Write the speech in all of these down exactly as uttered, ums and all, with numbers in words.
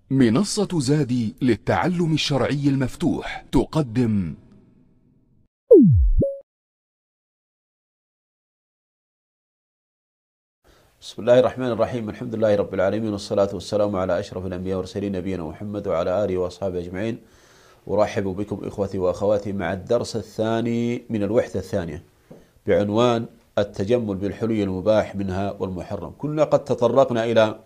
منصة زادي للتعلم الشرعي المفتوح تقدم بسم الله الرحمن الرحيم. الحمد لله رب العالمين، والصلاة والسلام على أشرف الأنبياء والمرسلين نبينا محمد وعلى آله وأصحابه أجمعين. أرحب بكم إخوتي وأخواتي مع الدرس الثاني من الوحدة الثانية بعنوان التجمل بالحلي المباح منها والمحرم. كنا قد تطرقنا إلى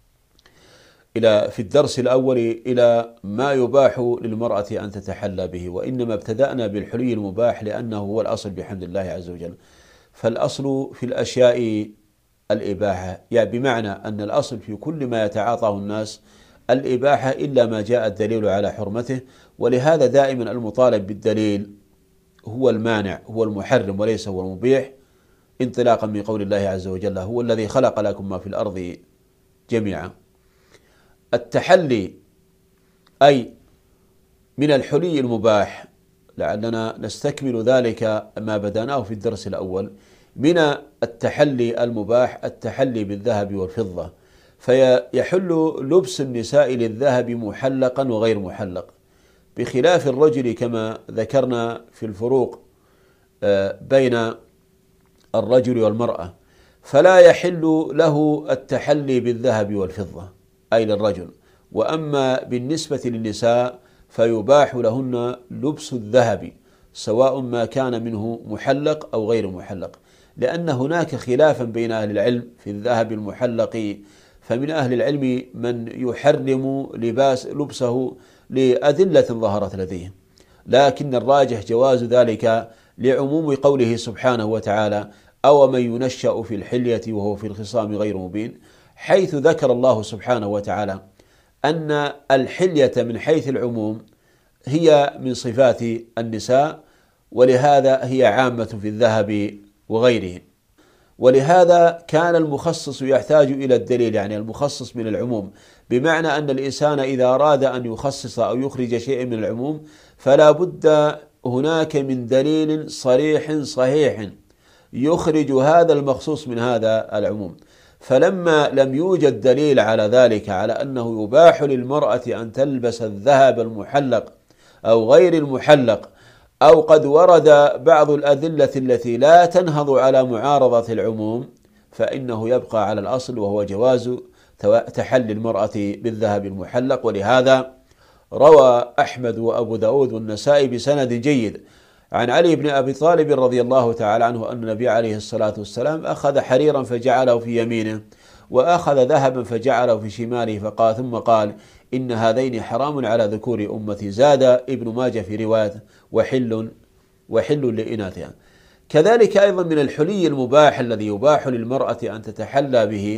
إلى في الدرس الأول إلى ما يباح للمرأة أن تتحلى به، وإنما ابتدأنا بالحلي المباح لأنه هو الأصل بحمد الله عز وجل. فالأصل في الأشياء الإباحة، يعني بمعنى أن الأصل في كل ما يتعاطاه الناس الإباحة إلا ما جاء الدليل على حرمته، ولهذا دائما المطالب بالدليل هو المانع، هو المحرم وليس هو المبيح، انطلاقا من قول الله عز وجل: هو الذي خلق لكم ما في الأرض جميعا. التحلي أي من الحلي المباح، لعلنا نستكمل ذلك ما بدأناه في الدرس الأول. من التحلي المباح التحلي بالذهب والفضة، فيحل لبس النساء للذهب محلقا وغير محلق، بخلاف الرجل كما ذكرنا في الفروق بين الرجل والمرأة، فلا يحل له التحلي بالذهب والفضة أي للرجل. وأما بالنسبة للنساء فيباح لهن لبس الذهب سواء ما كان منه محلق أو غير محلق، لأن هناك خلافا بين أهل العلم في الذهب المحلق، فمن أهل العلم من يحرم لباس لبسه لأدلة ظهرت لديه، لكن الراجح جواز ذلك لعموم قوله سبحانه وتعالى: أو من ينشأ في الحلية وهو في الخصام غير مبين، حيث ذكر الله سبحانه وتعالى أن الحلية من حيث العموم هي من صفات النساء، ولهذا هي عامة في الذهب وغيره. ولهذا كان المخصص يحتاج إلى الدليل، يعني المخصص من العموم، بمعنى أن الإنسان إذا أراد أن يخصص أو يخرج شيء من العموم فلا بد هناك من دليل صريح صحيح يخرج هذا المخصوص من هذا العموم. فلما لم يوجد دليل على ذلك، على أنه يباح للمرأة أن تلبس الذهب المحلق أو غير المحلق، أو قد ورد بعض الأدلة التي لا تنهض على معارضة العموم، فإنه يبقى على الأصل وهو جواز تحلي المرأة بالذهب المحلق. ولهذا روى أحمد وأبو داود والنسائي بسند جيد عن علي بن أبي طالب رضي الله تعالى عنه أن النبي عليه الصلاة والسلام أخذ حريرا فجعله في يمينه، وأخذ ذهبا فجعله في شماله، فقال ثم قال: إن هذين حرام على ذكور أمتي. زاد ابن ماجه في رواية: وحل وحل لإناثها. كذلك أيضا من الحلي المباح الذي يباح للمرأة أن تتحلى به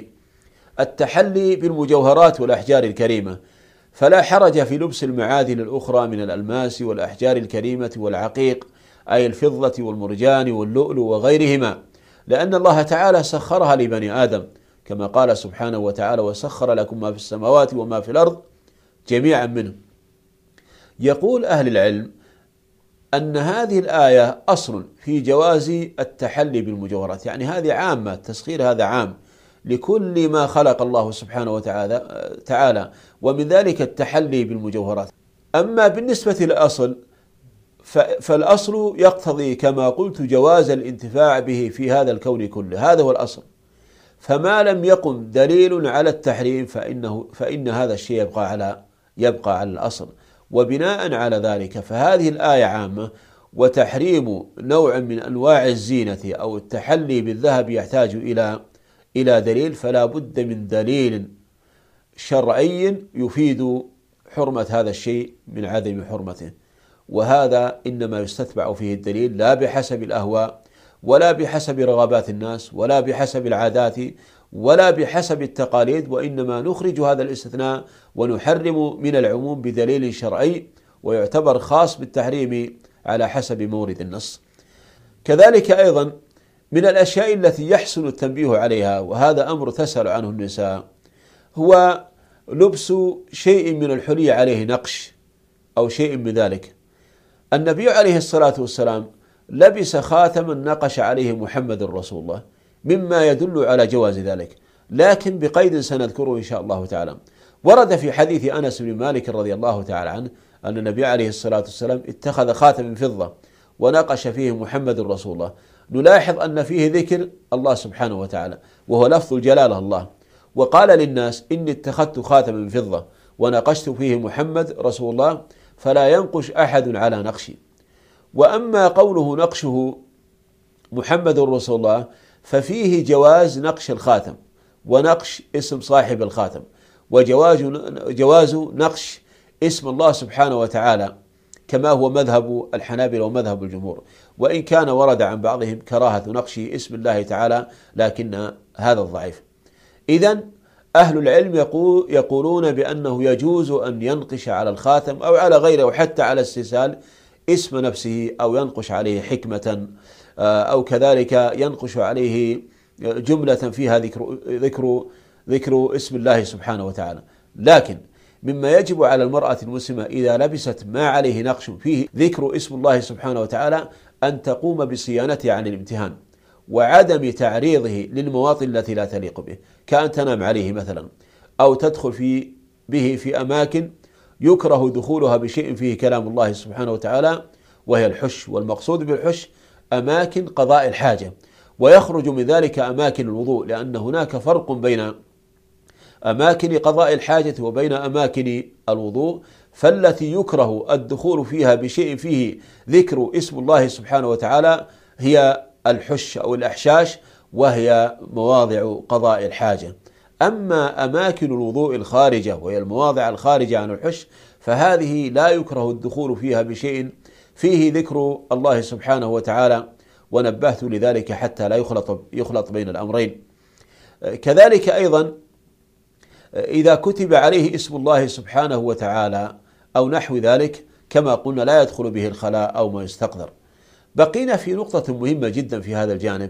التحلي بالمجوهرات والأحجار الكريمة، فلا حرج في لبس المعادن الأخرى من الألماس والأحجار الكريمة والعقيق أي الفضة والمرجان واللؤلؤ وغيرهما، لأن الله تعالى سخرها لبني آدم، كما قال سبحانه وتعالى: وسخر لكم ما في السماوات وما في الأرض جميعا منه. يقول أهل العلم أن هذه الآية أصل في جواز التحلي بالمجوهرات، يعني هذه عامة، التسخير هذا عام لكل ما خلق الله سبحانه وتعالى تعالى ومن ذلك التحلي بالمجوهرات. أما بالنسبة للأصل فالأصل يقتضي كما قلت جواز الانتفاع به في هذا الكون كله، هذا هو الأصل. فما لم يقم دليل على التحريم فإنه فإن هذا الشيء يبقى على يبقى على الأصل. وبناء على ذلك فهذه الآية عامة، وتحريم نوع من أنواع الزينة أو التحلي بالذهب يحتاج إلى إلى دليل، فلا بد من دليل شرعي يفيد حرمة هذا الشيء من عدم حرمته، وهذا إنما يستتبع فيه الدليل لا بحسب الأهواء ولا بحسب رغبات الناس ولا بحسب العادات ولا بحسب التقاليد، وإنما نخرج هذا الاستثناء ونحرم من العموم بدليل شرعي، ويعتبر خاص بالتحريم على حسب مورد النص. كذلك أيضا من الأشياء التي يحسن التنبيه عليها، وهذا أمر تسأل عنه النساء، هو لبس شيء من الحلي عليه نقش أو شيء من ذلك. النبي عليه الصلاة والسلام لبس خاتما نقش عليه محمد رسول الله، مما يدل على جواز ذلك، لكن بقيد سنذكره إن شاء الله تعالى، ورد في حديث أنس بن مالك رضي الله تعالى عنه أن النبي عليه الصلاة والسلام اتخذ خاتم من فضة ونقش فيه محمد رسول الله. نلاحظ أن فيه ذكر الله سبحانه وتعالى وهو لفظ الجلالة الله، وقال للناس إني اتخذت خاتم من فضة ونقشت فيه محمد رسول الله فلا ينقش أحد على نقشي. وأما قوله نقشه محمد رسول الله ففيه جواز نقش الخاتم ونقش اسم صاحب الخاتم، وجواز جواز نقش اسم الله سبحانه وتعالى كما هو مذهب الحنابلة ومذهب الجمهور، وإن كان ورد عن بعضهم كراهة نقش اسم الله تعالى لكن هذا الضعيف. إذن أهل العلم يقول يقولون بأنه يجوز أن ينقش على الخاتم أو على غيره وحتى على السلسال اسم نفسه أو ينقش عليه حكمة أو كذلك ينقش عليه جملة فيها ذكر ذكر ذكر اسم الله سبحانه وتعالى. لكن مما يجب على المرأة المسلمة إذا لبست ما عليه نقش فيه ذكر اسم الله سبحانه وتعالى أن تقوم بصيانته عن الامتهان وعدم تعريضه للمواطن التي لا تليق به، كأن تنام عليه مثلا أو تدخل في به في أماكن يكره دخولها بشيء فيه كلام الله سبحانه وتعالى وهي الحش، والمقصود بالحش أماكن قضاء الحاجة، ويخرج من ذلك أماكن الوضوء، لأن هناك فرق بين أماكن قضاء الحاجة وبين أماكن الوضوء. فالتي يكره الدخول فيها بشيء فيه ذكر اسم الله سبحانه وتعالى هي الحش أو الأحشاش، وهي مواضع قضاء الحاجة. أما أماكن الوضوء الخارجة وهي المواضع الخارجة عن الحش فهذه لا يكره الدخول فيها بشيء فيه ذكر الله سبحانه وتعالى، ونبهت لذلك حتى لا يخلط يخلط بين الأمرين. كذلك أيضا إذا كتب عليه اسم الله سبحانه وتعالى أو نحو ذلك كما قلنا لا يدخل به الخلاء أو ما يستقذر. بقينا في نقطة مهمة جدا في هذا الجانب،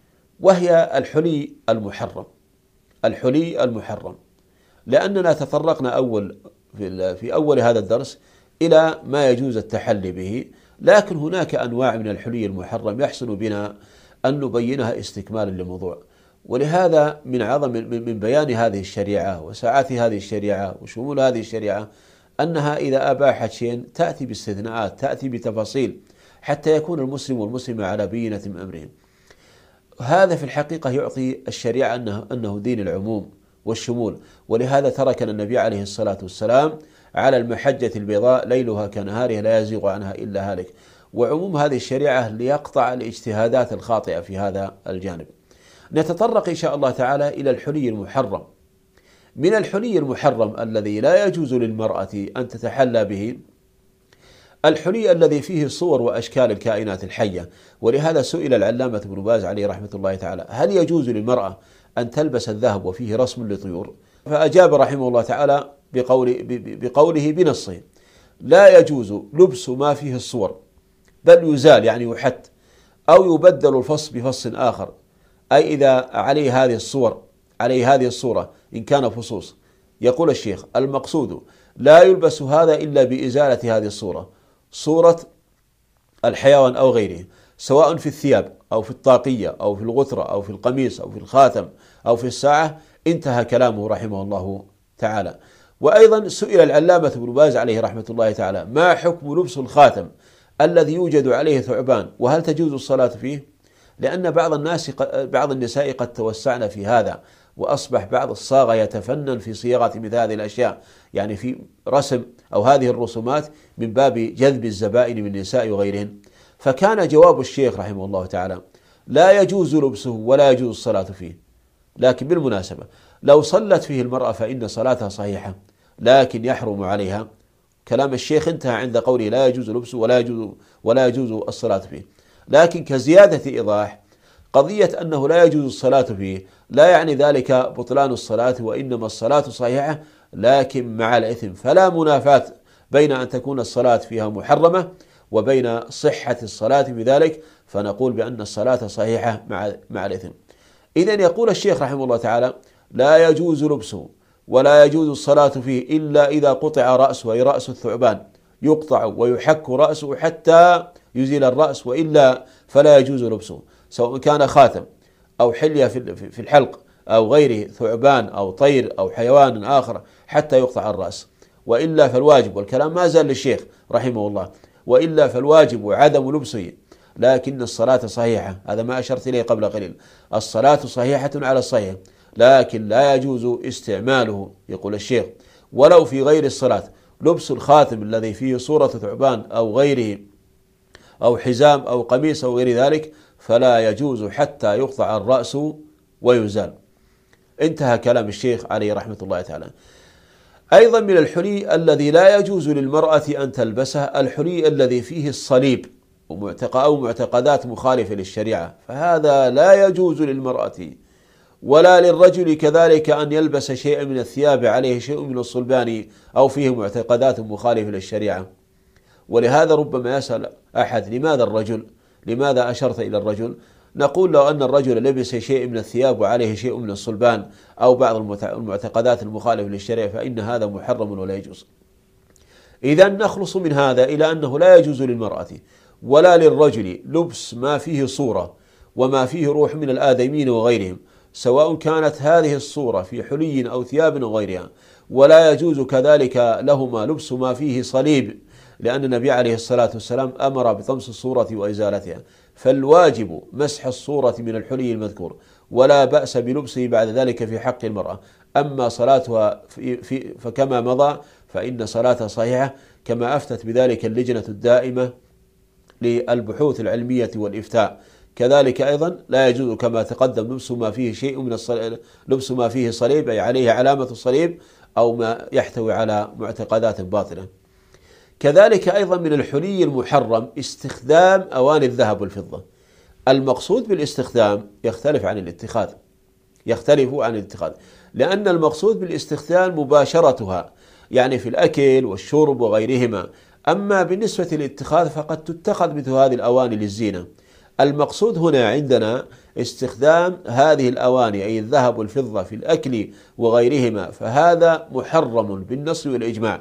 وهي الحلي المحرم. الحلي المحرم لأننا تطرقنا أول في أول هذا الدرس إلى ما يجوز التحلي به، لكن هناك أنواع من الحلي المحرم يحسن بنا أن نبينها استكمالا للموضوع. ولهذا من عظم من بيان هذه الشريعة وسعة هذه الشريعة وشمول هذه الشريعة أنها إذا أباحت شيء تأتي باستثناءات، تأتي بتفاصيل حتى يكون المسلم والمسلمة على بينة من أمرهم. هذا في الحقيقة يعطي الشريعة أنه, أنه دين العموم والشمول. ولهذا تركنا النبي عليه الصلاة والسلام على المحجة البيضاء ليلها كنهارها لا يزيغ عنها إلا هالك. وعموم هذه الشريعة ليقطع الاجتهادات الخاطئة في هذا الجانب. نتطرق إن شاء الله تعالى إلى الحلي المحرم. من الحلي المحرم الذي لا يجوز للمرأة أن تتحلى به الحلي الذي فيه صور وأشكال الكائنات الحية. ولهذا سئل العلامة ابن باز عليه رحمة الله تعالى هل يجوز للمرأة أن تلبس الذهب وفيه رسم لطيور؟ فأجاب رحمه الله تعالى بقول بقوله بنصه لا يجوز لبس ما فيه الصور، بل يزال يعني يحت أو يبدل الفص بفص آخر، أي إذا عليه هذه الصور عليه هذه الصورة إن كان فصوص. يقول الشيخ المقصود لا يلبس هذا إلا بإزالة هذه الصورة، صورة الحيوان أو غيره، سواء في الثياب أو في الطاقية أو في الغترة أو في القميص أو في الخاتم أو في الساعة. انتهى كلامه رحمه الله تعالى. وأيضا سئل العلامة ابن باز عليه رحمة الله تعالى ما حكم لبس الخاتم الذي يوجد عليه ثعبان، وهل تجوز الصلاة فيه؟ لأن بعض الناس بعض النساء قد توسعن في هذا، وأصبح بعض الصاغة يتفنن في صياغة مثل هذه الأشياء، يعني في رسم أو هذه الرسومات من باب جذب الزبائن من النساء وغيرهن. فكان جواب الشيخ رحمه الله تعالى لا يجوز لبسه ولا يجوز الصلاة فيه. لكن بالمناسبة لو صلت فيه المرأة فإن صلاتها صحيحة، لكن يحرم عليها. كلام الشيخ انتهى عند قوله لا يجوز لبسه ولا يجوز ولا يجوز الصلاة فيه. لكن كزيادة إيضاح قضية أنه لا يجوز الصلاة فيه لا يعني ذلك بطلان الصلاة، وإنما الصلاة صحيحة لكن مع الإثم. فلا منافاة بين أن تكون الصلاة فيها محرمة وبين صحة الصلاة بذلك، فنقول بأن الصلاة صحيحة مع مع الإثم. إذن يقول الشيخ رحمه الله تعالى لا يجوز لبسه ولا يجوز الصلاة فيه إلا إذا قطع رأسه، أي رأس الثعبان يقطع ويحك رأسه حتى يزيل الرأس، وإلا فلا يجوز لبسه، سواء كان خاتم أو حلية في الحلق أو غيره ثعبان أو طير أو حيوان آخر حتى يقطع الرأس. وإلا فالواجب، والكلام ما زال للشيخ رحمه الله، وإلا فالواجب عدم لبسه، لكن الصلاة صحيحة. هذا ما أشرت إليه قبل قليل، الصلاة صحيحة على الصحيح، لكن لا يجوز استعماله. يقول الشيخ: ولو في غير الصلاة لبس الخاتم الذي فيه صورة ثعبان أو غيره أو حزام أو قميص أو غير ذلك فلا يجوز حتى يقطع الرأس ويزال. انتهى كلام الشيخ عليه رحمة الله تعالى. أيضا من الحلي الذي لا يجوز للمرأة أن تلبسه الحلي الذي فيه الصليب أو معتقدات مخالفة للشريعة، فهذا لا يجوز للمرأة ولا للرجل كذلك أن يلبس شيئا من الثياب عليه شيء من الصلبان أو فيه معتقدات مخالفة للشريعة. ولهذا ربما يسأل أحد: لماذا الرجل؟ لماذا أشرت إلى الرجل؟ نقول: لو أن الرجل لبس شيء من الثياب وعليه شيء من الصلبان أو بعض المعتقدات المخالفة للشريعة فإن هذا محرم ولا يجوز. إذا نخلص من هذا إلى أنه لا يجوز للمرأة ولا للرجل لبس ما فيه صورة وما فيه روح من الآدمين وغيرهم، سواء كانت هذه الصورة في حلي أو ثياب أو غيرها. ولا يجوز كذلك لهما لبس ما فيه صليب، لأن النبي عليه الصلاة والسلام أمر بطمس الصورة وإزالتها، فالواجب مسح الصورة من الحلي المذكور، ولا بأس بلبسه بعد ذلك في حق المرأة. أما صلاتها في في فكما مضى فإن صلاتها صحيحة، كما أفتت بذلك اللجنة الدائمة للبحوث العلمية والإفتاء. كذلك أيضا لا يجوز كما تقدم لبس ما فيه شيء من الصليب، لبس ما فيه صليب أي عليه علامة الصليب أو ما يحتوي على معتقدات باطلة. كذلك أيضا من الحلي المحرم استخدام أواني الذهب والفضة. المقصود بالاستخدام يختلف عن الاتخاذ، يختلف عن الاتخاذ، لأن المقصود بالاستخدام مباشرتها، يعني في الأكل والشرب وغيرهما. أما بالنسبة للاتخاذ فقد تتخذ مثل هذه الأواني للزينة. المقصود هنا عندنا استخدام هذه الأواني أي الذهب والفضة في الأكل وغيرهما، فهذا محرم بالنص والإجماع.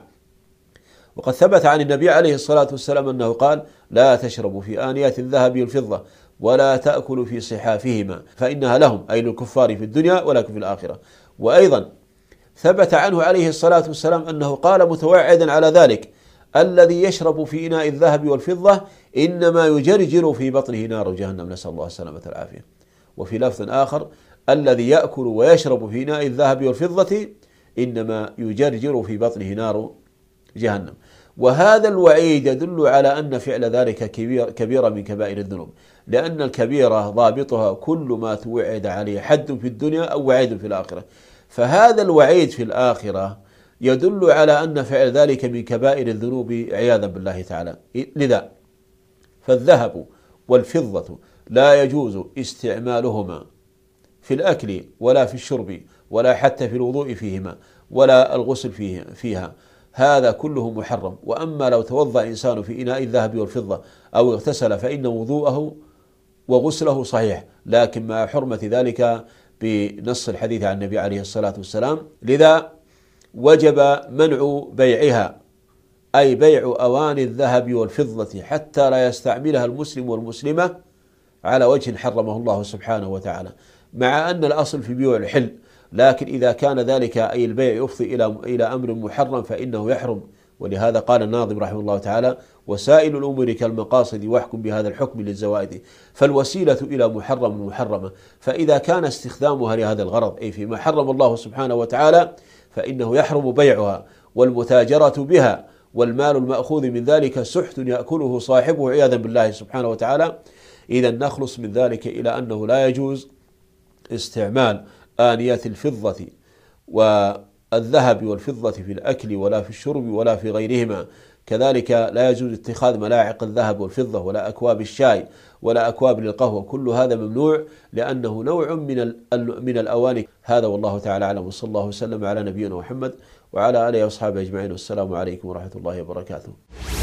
وقد ثبت عن النبي عليه الصلاة والسلام أنه قال: لا تشربوا في آنيات الذهب والفضة ولا تأكلوا في صحافهما فإنها لهم أي للكفار في الدنيا ولكم في الآخرة. وأيضا ثبت عنه عليه الصلاة والسلام أنه قال متوعدا على ذلك: الذي يشرب في إناء الذهب والفضة إنما يجرجر في بطنه نار جهنم، نسأل الله السلامة والعافية. وفي لفظ آخر: الذي يأكل ويشرب في إناء الذهب والفضة إنما يجرجر في بطنه نار جهنم. وهذا الوعيد يدل على أن فعل ذلك كبير كبيرة من كبائر الذنوب، لأن الكبيرة ضابطها كل ما توعد عليه حد في الدنيا أو وعيد في الآخرة، فهذا الوعيد في الآخرة يدل على أن فعل ذلك من كبائر الذنوب عياذا بالله تعالى. لذا فالذهب والفضة لا يجوز استعمالهما في الأكل ولا في الشرب ولا حتى في الوضوء فيهما ولا الغسل فيه فيها، هذا كله محرم. وأما لو توضأ إنسان في إناء الذهب والفضة أو اغتسل فإن وضوءه وغسله صحيح، لكن مع حرمة ذلك بنص الحديث عن النبي عليه الصلاة والسلام. لذا وجب منع بيعها، أي بيع أواني الذهب والفضة حتى لا يستعملها المسلم والمسلمة على وجه حرمه الله سبحانه وتعالى، مع أن الأصل في بيع الحل، لكن إذا كان ذلك أي البيع يفضي إلى إلى أمر محرم فإنه يحرم. ولهذا قال الناظم رحمه الله تعالى: وسائل الأمور كالمقاصد واحكم بهذا الحكم للزوائد، فالوسيلة إلى محرم محرمة. فإذا كان استخدامها لهذا الغرض أي فيما حرم الله سبحانه وتعالى فإنه يحرم بيعها والمتاجرة بها، والمال المأخوذ من ذلك سحت يأكله صاحبه عياذا بالله سبحانه وتعالى. إذا نخلص من ذلك إلى أنه لا يجوز استعمال آنيات الفضة والذهب والفضة في الأكل ولا في الشرب ولا في غيرهما. كذلك لا يجوز اتخاذ ملاعق الذهب والفضة ولا أكواب الشاي ولا أكواب للقهوة، كل هذا ممنوع لأنه نوع من من الأواني. هذا والله تعالى أعلم، وصلى الله وسلم على نبينا محمد وعلى آله وأصحابه أجمعين، والسلام عليكم ورحمة الله وبركاته.